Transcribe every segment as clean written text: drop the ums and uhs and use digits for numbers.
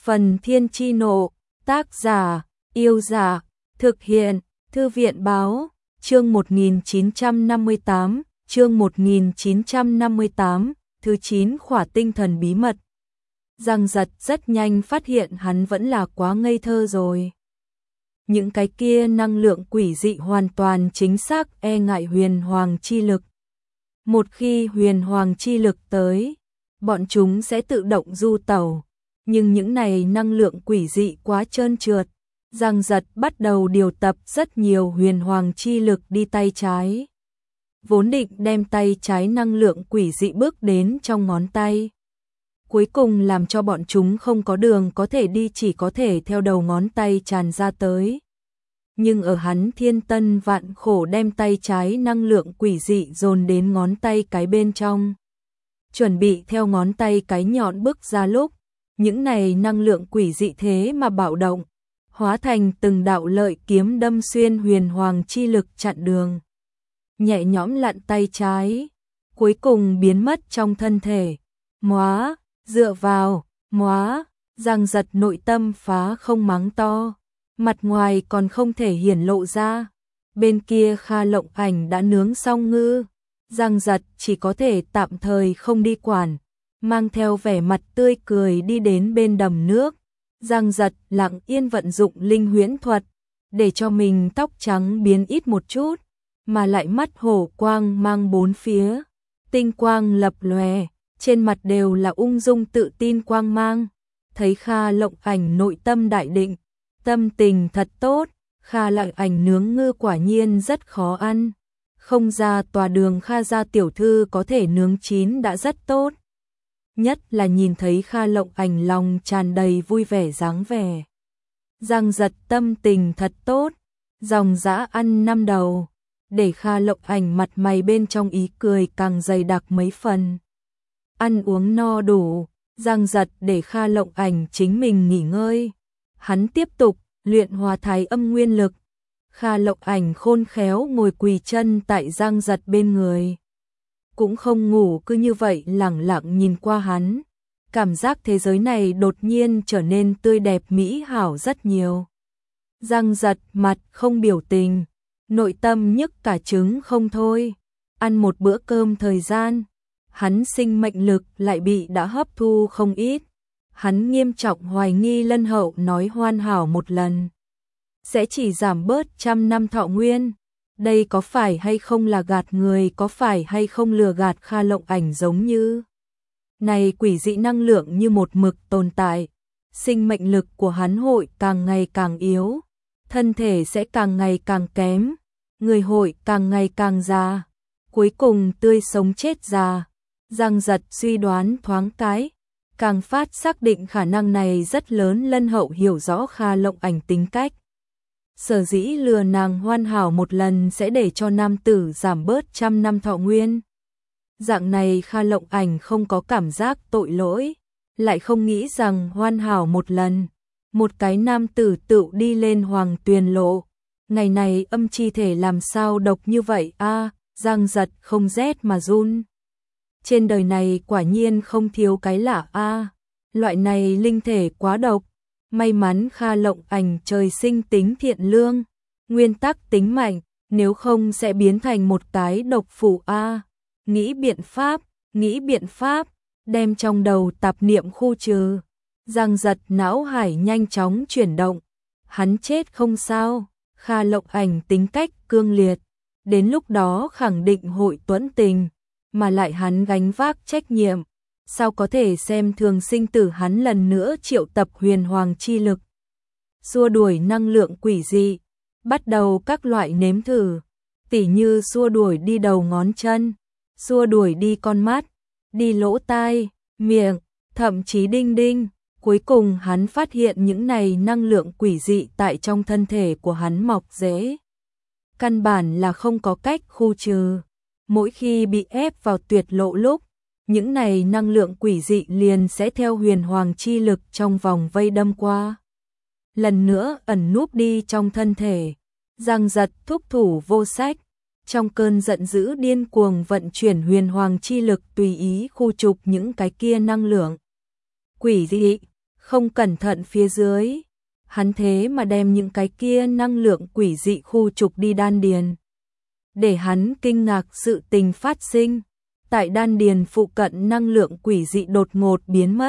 Phần Thiên Chi Nộ, tác giả, Yêu Dạ, thực hiện, Thư viện Báo, chương 1958, chương 1958, thứ 9 khỏa tinh thần bí mật. Giang Giật rất nhanh phát hiện hắn vẫn là quá ngây thơ rồi. Những cái kia năng lượng quỷ dị hoàn toàn chính xác e ngại huyền hoàng chi lực. Một khi huyền hoàng chi lực tới, bọn chúng sẽ tự động du tẩu. Nhưng những này năng lượng quỷ dị quá trơn trượt. Giang Giật bắt đầu điều tập rất nhiều huyền hoàng chi lực đi tay trái. Vốn định đem tay trái năng lượng quỷ dị bước đến trong ngón tay. Cuối cùng làm cho bọn chúng không có đường có thể đi, chỉ có thể theo đầu ngón tay tràn ra tới. Nhưng ở hắn thiên tân vạn khổ đem tay trái năng lượng quỷ dị dồn đến ngón tay cái bên trong. Chuẩn bị theo ngón tay cái nhọn bước ra lúc, những này năng lượng quỷ dị thế mà bạo động, hóa thành từng đạo lợi kiếm đâm xuyên huyền hoàng chi lực chặn đường. Nhẹ nhõm lặn tay trái, cuối cùng biến mất trong thân thể. Móa, dựa vào, móa, Giang Giật nội tâm phá không mắng to, mặt ngoài còn không thể hiển lộ ra. Bên kia Kha Lộng Ảnh đã nướng xong ngư, Giang Giật chỉ có thể tạm thời không đi quản, mang theo vẻ mặt tươi cười đi đến bên đầm nước. Giang Giật lặng yên vận dụng linh huyễn thuật, để cho mình tóc trắng biến ít một chút, mà lại mắt hổ quang mang bốn phía, tinh quang lập lòe, trên mặt đều là ung dung tự tin quang mang. Thấy Kha Lộng Ảnh nội tâm đại định, tâm tình thật tốt. Kha Lộng Ảnh nướng ngư quả nhiên rất khó ăn, không ra tòa đường Kha gia tiểu thư có thể nướng chín đã rất tốt. Nhất là nhìn thấy Kha Lộng Ảnh lòng tràn đầy vui vẻ dáng vẻ. Giang Giật tâm tình thật tốt, dòng dã ăn 5 đầu, để Kha Lộng Ảnh mặt mày bên trong ý cười càng dày đặc mấy phần. Ăn uống no đủ, Giang Giật để Kha Lộng Ảnh chính mình nghỉ ngơi. Hắn tiếp tục luyện hòa thái âm nguyên lực. Kha Lộng Ảnh khôn khéo ngồi quỳ chân tại Giang Giật bên người. Cũng không ngủ, cứ như vậy lẳng lặng nhìn qua hắn. Cảm giác thế giới này đột nhiên trở nên tươi đẹp mỹ hảo rất nhiều. Giang Giật mặt không biểu tình, nội tâm nhức cả trứng không thôi. Ăn một bữa cơm thời gian, hắn sinh mệnh lực lại bị đã hấp thu không ít. Hắn nghiêm trọng hoài nghi Lân Hậu nói hoàn hảo một lần sẽ chỉ giảm bớt 100 năm thọ nguyên. Đây có phải hay không là gạt người, có phải hay không lừa gạt Kha Lộng Ảnh giống như. Này quỷ dị năng lượng như một mực tồn tại, sinh mệnh lực của hắn hội càng ngày càng yếu, thân thể sẽ càng ngày càng kém, người hội càng ngày càng già, cuối cùng tươi sống chết già. Giang Giật suy đoán thoáng cái, càng phát xác định khả năng này rất lớn. Lân Hậu hiểu rõ Kha Lộng Ảnh tính cách. Sở dĩ lừa nàng hoàn hảo một lần sẽ để cho nam tử giảm bớt 100 năm thọ nguyên. Dạng này Kha Lộng Ảnh không có cảm giác tội lỗi, lại không nghĩ rằng hoàn hảo một lần, một cái nam tử tự đi lên hoàng tuyền lộ. Ngày này âm chi thể làm sao độc như vậy a? Giang Giật không rét mà run. Trên đời này quả nhiên không thiếu cái lạ a. Loại này linh thể quá độc. May mắn Kha Lộng Ảnh trời sinh tính thiện lương, nguyên tắc tính mạnh, nếu không sẽ biến thành một cái độc phụ a. Nghĩ biện pháp, đem trong đầu tạp niệm khu trừ. Giang Giật não hải nhanh chóng chuyển động, hắn chết không sao. Kha Lộng Ảnh tính cách cương liệt, đến lúc đó khẳng định hội tuẫn tình, mà lại hắn gánh vác trách nhiệm. Sao có thể xem thường sinh tử? Hắn lần nữa triệu tập huyền hoàng chi lực, xua đuổi năng lượng quỷ dị, bắt đầu các loại nếm thử, tỉ như xua đuổi đi đầu ngón chân, xua đuổi đi con mắt, đi lỗ tai, miệng, thậm chí đinh đinh. Cuối cùng hắn phát hiện những này năng lượng quỷ dị tại trong thân thể của hắn mọc rễ, căn bản là không có cách khu trừ. Mỗi khi bị ép vào tuyệt lộ lúc, những này năng lượng quỷ dị liền sẽ theo huyền hoàng chi lực trong vòng vây đâm qua, lần nữa ẩn núp đi trong thân thể. Giang Giật thúc thủ vô sách, trong cơn giận dữ điên cuồng vận chuyển huyền hoàng chi lực tùy ý khu trục những cái kia năng lượng quỷ dị. Không cẩn thận phía dưới, hắn thế mà đem những cái kia năng lượng quỷ dị khu trục đi đan điền. Để hắn kinh ngạc sự tình phát sinh, tại đan điền phụ cận năng lượng quỷ dị đột ngột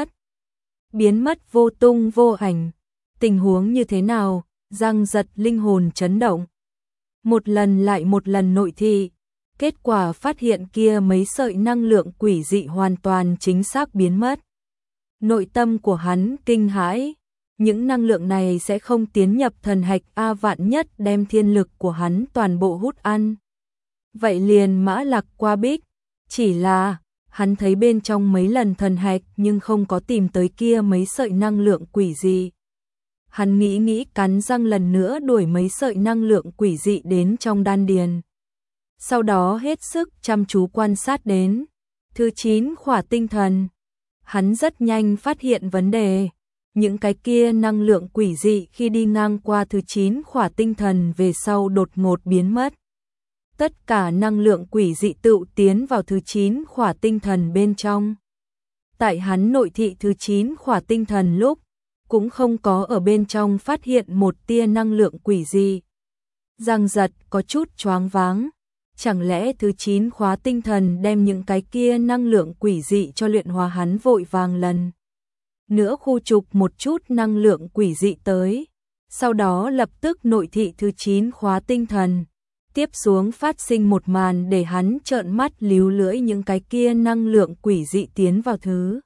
biến mất vô tung vô ảnh. Tình huống như thế nào? Giang Giật linh hồn chấn động. Một lần lại một lần nội thị, kết quả phát hiện kia mấy sợi năng lượng quỷ dị hoàn toàn chính xác biến mất. Nội tâm của hắn kinh hãi, những năng lượng này sẽ không tiến nhập thần hạch A, vạn nhất đem thiên lực của hắn toàn bộ hút ăn. Vậy liền mã lạc qua bích, chỉ là hắn thấy bên trong mấy lần thần hạch nhưng không có tìm tới kia mấy sợi năng lượng quỷ dị. Hắn nghĩ cắn răng lần nữa đuổi mấy sợi năng lượng quỷ dị đến trong đan điền. Sau đó hết sức chăm chú quan sát đến thứ 9 khỏa tinh thần. Hắn rất nhanh phát hiện vấn đề. Những cái kia năng lượng quỷ dị khi đi ngang qua thứ 9 khỏa tinh thần về sau đột ngột biến mất. Tất cả năng lượng quỷ dị tự tiến vào thứ 9 khỏa tinh thần bên trong. Tại hắn nội thị thứ 9 khỏa tinh thần lúc, cũng không có ở bên trong phát hiện một tia năng lượng quỷ dị. Giang Giật có chút choáng váng. Chẳng lẽ thứ 9 khóa tinh thần đem những cái kia năng lượng quỷ dị cho luyện hóa, hắn vội vàng lần nữa khu trục một chút năng lượng quỷ dị tới. Sau đó lập tức nội thị thứ 9 khóa tinh thần. Tiếp xuống phát sinh một màn để hắn trợn mắt líu lưỡi, những cái kia năng lượng quỷ dị tiến vào thứ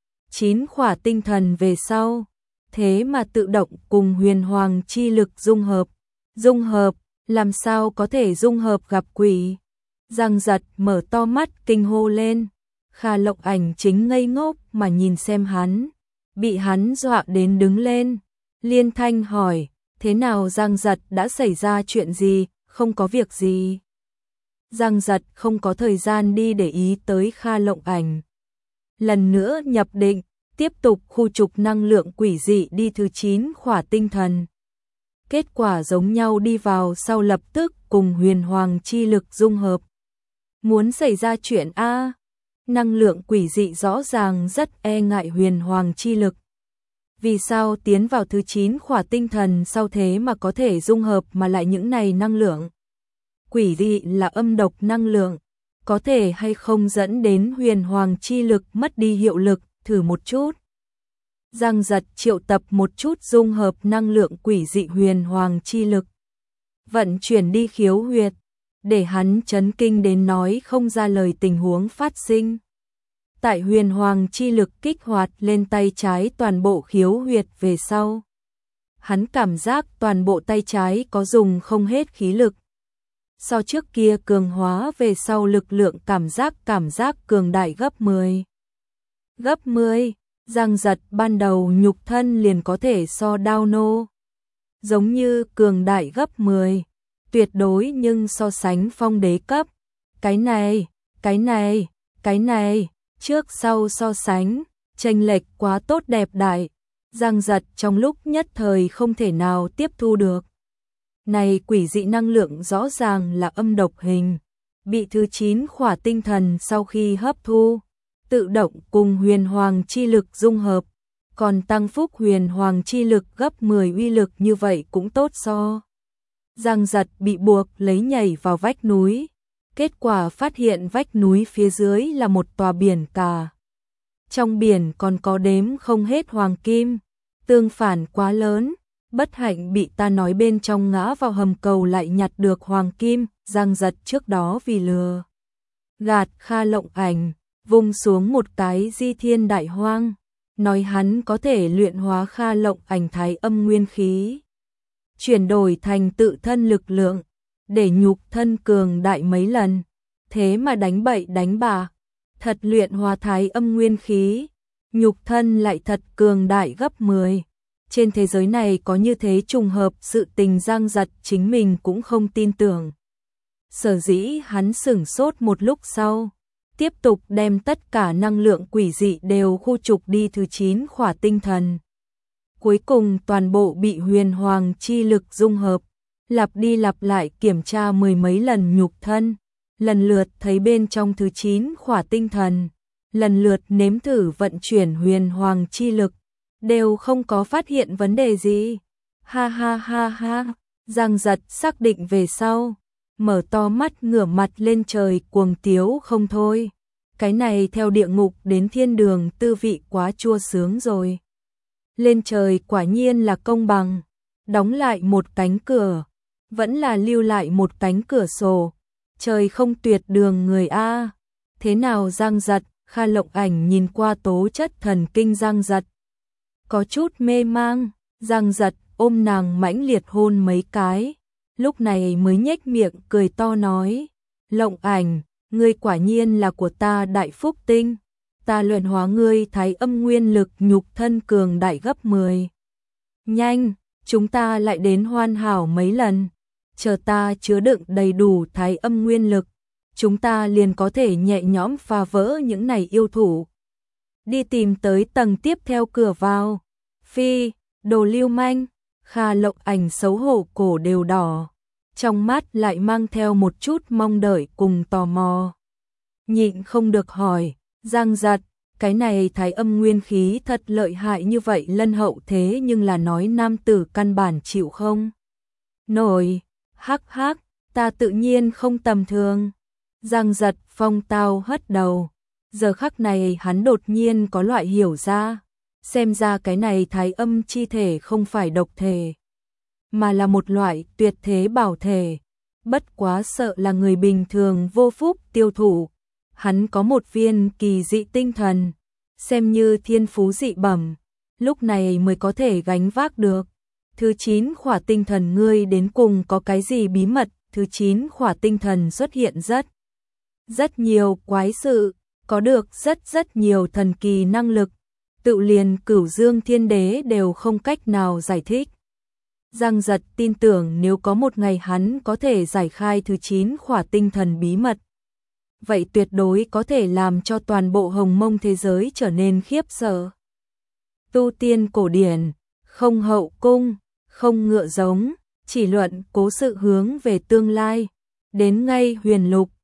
9 khỏa tinh thần về sau. Thế mà tự động cùng huyền hoàng chi lực dung hợp. Dung hợp, làm sao có thể dung hợp gặp quỷ? Giang Giật mở to mắt kinh hô lên. Kha Lộng Ảnh chính ngây ngốc mà nhìn xem hắn, bị hắn dọa đến đứng lên. Liên thanh hỏi, thế nào Giang Giật, đã xảy ra chuyện gì? Không có việc gì. Giang Giật không có thời gian đi để ý tới Kha Lộng Ảnh. Lần nữa nhập định, tiếp tục khu trục năng lượng quỷ dị đi thứ 9 khỏa tinh thần. Kết quả giống nhau, đi vào sau lập tức cùng huyền hoàng chi lực dung hợp. Muốn xảy ra chuyện A, năng lượng quỷ dị rõ ràng rất e ngại huyền hoàng chi lực. Vì sao tiến vào thứ 9 khỏa tinh thần sau thế mà có thể dung hợp, mà lại những này năng lượng quỷ dị là âm độc năng lượng, có thể hay không dẫn đến huyền hoàng chi lực mất đi hiệu lực, thử một chút. Giang Giật triệu tập một chút dung hợp năng lượng quỷ dị huyền hoàng chi lực, vận chuyển đi khiếu huyệt, để hắn chấn kinh đến nói không ra lời tình huống phát sinh. Tại huyền hoàng chi lực kích hoạt lên tay trái toàn bộ khiếu huyệt về sau, hắn cảm giác toàn bộ tay trái có dùng không hết khí lực. So trước kia cường hóa về sau lực lượng cảm giác cường đại gấp 10. Gấp 10, Giang Giật ban đầu nhục thân liền có thể so đao nô. Giống như cường đại gấp 10, tuyệt đối, nhưng so sánh phong đế cấp. Cái này, trước sau so sánh, chênh lệch quá tốt đẹp đại. Giang Giật trong lúc nhất thời không thể nào tiếp thu được. Này quỷ dị năng lượng rõ ràng là âm độc hình, bị thứ 9 khỏa tinh thần sau khi hấp thu, tự động cùng huyền hoàng chi lực dung hợp, còn tăng phúc huyền hoàng chi lực gấp 10 uy lực, như vậy cũng tốt so. Giang Giật bị buộc lấy nhảy vào vách núi, kết quả phát hiện vách núi phía dưới là một tòa biển cả. Trong biển còn có đếm không hết hoàng kim, tương phản quá lớn, bất hạnh bị ta nói bên trong ngã vào hầm cầu lại nhặt được hoàng kim. Giang Giật trước đó vì lừa gạt Kha Lộng Ảnh, vung xuống một cái di thiên đại hoang, nói hắn có thể luyện hóa Kha Lộng Ảnh thái âm nguyên khí, chuyển đổi thành tự thân lực lượng, để nhục thân cường đại mấy lần. Thế mà đánh bậy đánh bạ, thật luyện hóa thái âm nguyên khí, nhục thân lại thật cường đại gấp 10. Trên thế giới này có như thế trùng hợp sự tình, Giang Giật chính mình cũng không tin tưởng. Sở dĩ hắn sửng sốt một lúc sau, tiếp tục đem tất cả năng lượng quỷ dị đều khu trục đi thứ 9 khỏa tinh thần. Cuối cùng toàn bộ bị huyền hoàng chi lực dung hợp, lặp đi lặp lại kiểm tra mười mấy lần nhục thân, lần lượt thấy bên trong thứ 9 khỏa tinh thần, lần lượt nếm thử vận chuyển huyền hoàng chi lực, đều không có phát hiện vấn đề gì. Ha ha ha ha, Giang Giật xác định về sau, mở to mắt ngửa mặt lên trời cuồng tiếu không thôi. Cái này theo địa ngục đến thiên đường tư vị quá chua sướng rồi. Lên trời quả nhiên là công bằng, đóng lại một cánh cửa, vẫn là lưu lại một cánh cửa sổ. Trời không tuyệt đường người a. Thế nào Giang Giật? Kha Lộng Ảnh nhìn qua tố chất thần kinh Giang Giật, có chút mê mang. Giang Giật ôm nàng mãnh liệt hôn mấy cái, lúc này mới nhếch miệng cười to nói: Lộng Ảnh, ngươi quả nhiên là của ta đại phúc tinh, ta luyện hóa ngươi thái âm nguyên lực nhục thân cường đại gấp 10. Nhanh, chúng ta lại đến hoàn hảo mấy lần, chờ ta chứa đựng đầy đủ thái âm nguyên lực, chúng ta liền có thể nhẹ nhõm phá vỡ những này yêu thủ. Đi tìm tới tầng tiếp theo cửa vào. Phi, đồ lưu manh. Kha Lộng Ảnh xấu hổ cổ đều đỏ, trong mắt lại mang theo một chút mong đợi cùng tò mò. Nhịn không được hỏi, Giang Giật, cái này thái âm nguyên khí thật lợi hại như vậy lân hậu thế nhưng là nói nam tử căn bản chịu không nổi. Hắc hắc, ta tự nhiên không tầm thường. Giang Giật phong tao hất đầu. Giờ khắc này hắn đột nhiên có loại hiểu ra, xem ra cái này thái âm chi thể không phải độc thể, mà là một loại tuyệt thế bảo thể. Bất quá sợ là người bình thường vô phúc tiêu thụ. Hắn có một viên kỳ dị tinh thần, xem như thiên phú dị bẩm, lúc này mới có thể gánh vác được. Thứ 9 khỏa tinh thần ngươi đến cùng có cái gì bí mật? Thứ 9 khỏa tinh thần xuất hiện rất nhiều quái sự, có được rất nhiều thần kỳ năng lực, tự liền Cửu Dương Thiên Đế đều không cách nào giải thích. Giang Giật tin tưởng nếu có một ngày hắn có thể giải khai thứ 9 khỏa tinh thần bí mật, vậy tuyệt đối có thể làm cho toàn bộ hồng mông thế giới trở nên khiếp sợ. Tu tiên cổ điển, không hậu cung, không ngựa giống, chỉ luận cố sự hướng về tương lai, đến ngay huyền lục,